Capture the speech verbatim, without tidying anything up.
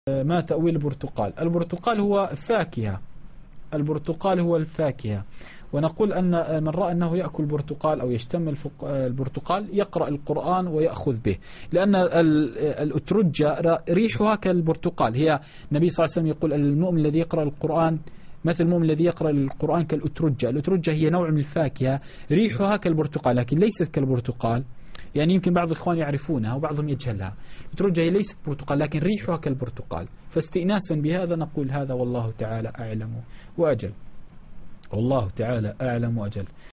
ما تأويل البرتقال؟ البرتقال هو فاكهة، البرتقال هو الفاكهة، ونقول أن من رأى أنه يأكل برتقال أو يشتم البرتقال يقرأ القرآن ويأخذ به، لأن الأترجة ريحها كالبرتقال. هي النبي صلى الله عليه وسلم يقول المؤمن الذي يقرأ القرآن مثل المؤمن الذي يقرأ القرآن كالأترجة. الأترجة هي نوع من الفاكهة ريحها كالبرتقال لكن ليست كالبرتقال، يعني يمكن بعض الإخوان يعرفونها وبعضهم يجهلها. الأترجة هي ليست برتقال لكن ريحها كالبرتقال، فاستئناسا بهذا نقول هذا والله تعالى أعلم وأجل، والله تعالى أعلم وأجل.